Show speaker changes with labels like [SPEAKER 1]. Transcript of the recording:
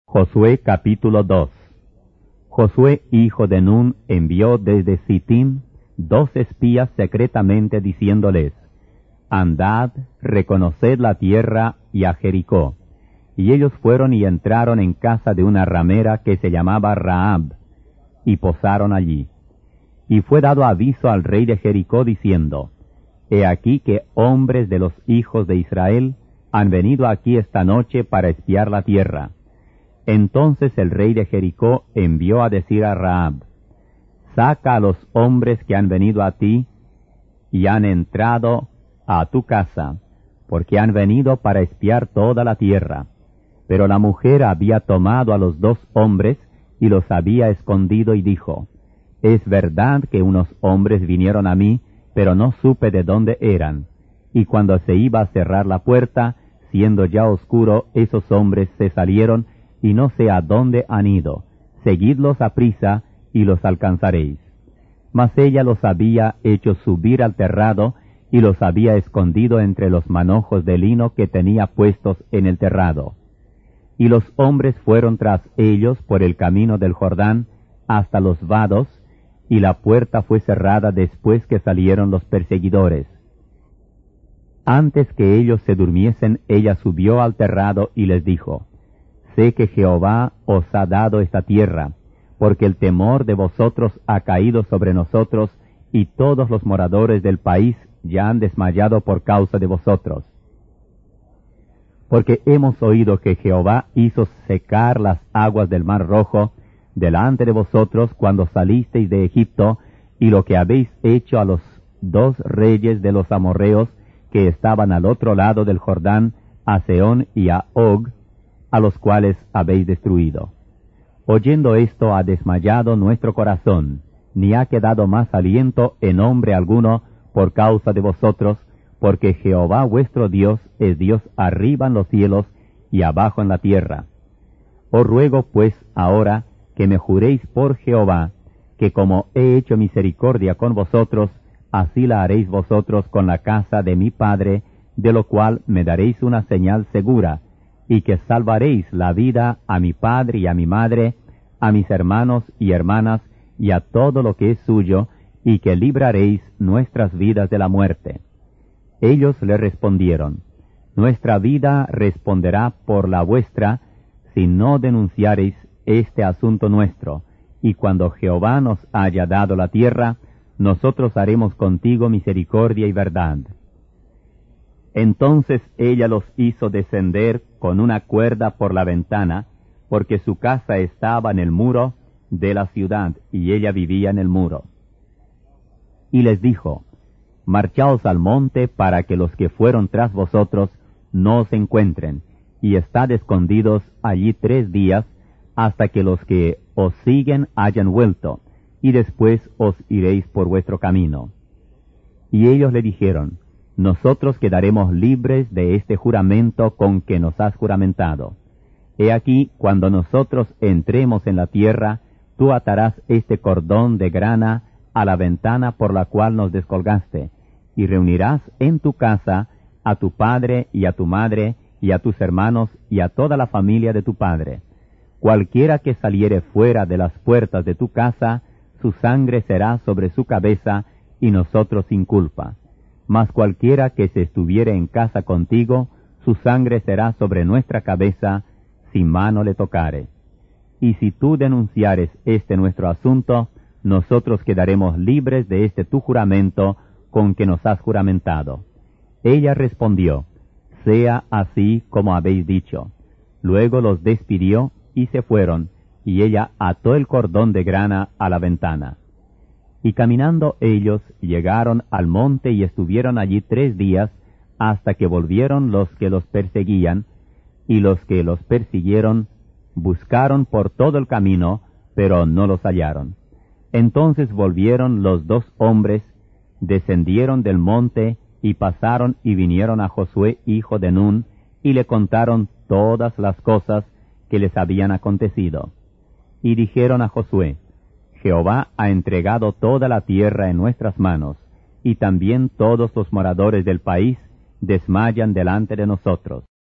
[SPEAKER 1] Josué capítulo 2. Josué hijo de Nun envió desde Sittim 2 espías secretamente diciéndoles: Andad, reconoced la tierra y a Jericó. Y ellos fueron y entraron en casa de una ramera que se llamaba Rahab, y posaron allí. Y fue dado aviso al rey de Jericó diciendo: He aquí que hombres de los hijos de Israel han venido aquí esta noche para espiar la tierra. Entonces el rey de Jericó envió a decir a Rahab: Saca a los hombres que han venido a ti y han entrado a tu casa, porque han venido para espiar toda la tierra. Pero la mujer había tomado a los 2 hombres y los había escondido y dijo: Es verdad que unos hombres vinieron a mí, pero no supe de dónde eran. Y cuando se iba a cerrar la puerta, siendo ya oscuro, esos hombres se salieron y no sé a dónde han ido. Seguidlos aprisa y los alcanzaréis. Mas ella los había hecho subir al terrado y los había escondido entre los manojos de lino que tenía puestos en el terrado. Y los hombres fueron tras ellos por el camino del Jordán hasta los vados, y la puerta fue cerrada después que salieron los perseguidores. Antes que ellos se durmiesen, ella subió al terrado y les dijo: Sé que Jehová os ha dado esta tierra, porque el temor de vosotros ha caído sobre nosotros, y todos los moradores del país ya han desmayado por causa de vosotros. Porque hemos oído que Jehová hizo secar las aguas del Mar Rojo delante de vosotros cuando salisteis de Egipto, y lo que habéis hecho a los 2 reyes de los amorreos que estaban al otro lado del Jordán, a Sehón y a Og, a los cuales habéis destruido. Oyendo esto ha desmayado nuestro corazón, ni ha quedado más aliento en hombre alguno por causa de vosotros, porque Jehová vuestro Dios es Dios arriba en los cielos y abajo en la tierra. Os ruego pues ahora que me juréis por Jehová, que como he hecho misericordia con vosotros, así la haréis vosotros con la casa de mi padre, de lo cual me daréis una señal segura, y que salvaréis la vida a mi padre y a mi madre, a mis hermanos y hermanas, y a todo lo que es suyo, y que libraréis nuestras vidas de la muerte. Ellos le respondieron: Nuestra vida responderá por la vuestra, si no denunciareis este asunto nuestro, y cuando Jehová nos haya dado la tierra, nosotros haremos contigo misericordia y verdad. Entonces ella los hizo descender con una cuerda por la ventana, porque su casa estaba en el muro de la ciudad, y ella vivía en el muro. Y les dijo: Marchaos al monte para que los que fueron tras vosotros no os encuentren, y estad escondidos allí 3 días, hasta que los que os siguen hayan vuelto, y después os iréis por vuestro camino. Y ellos le dijeron: Nosotros quedaremos libres de este juramento con que nos has juramentado. He aquí, cuando nosotros entremos en la tierra, tú atarás este cordón de grana a la ventana por la cual nos descolgaste, y reunirás en tu casa a tu padre y a tu madre, y a tus hermanos, y a toda la familia de tu padre. Cualquiera que saliere fuera de las puertas de tu casa, su sangre será sobre su cabeza, y nosotros sin culpa. Mas cualquiera que se estuviere en casa contigo, su sangre será sobre nuestra cabeza, si mano le tocare. Y si tú denunciares este nuestro asunto, nosotros quedaremos libres de este tu juramento con que nos has juramentado. Ella respondió: Sea así como habéis dicho. Luego los despidió y se fueron, y ella ató el cordón de grana a la ventana. Y caminando ellos llegaron al monte y estuvieron allí 3 días, hasta que volvieron los que los perseguían, y los que los persiguieron buscaron por todo el camino, pero no los hallaron. Entonces volvieron los 2 hombres, descendieron del monte, y pasaron y vinieron a Josué hijo de Nun, y le contaron todas las cosas que les habían acontecido. Y dijeron a Josué: Jehová ha entregado toda la tierra en nuestras manos, y también todos los moradores del país desmayan delante de nosotros.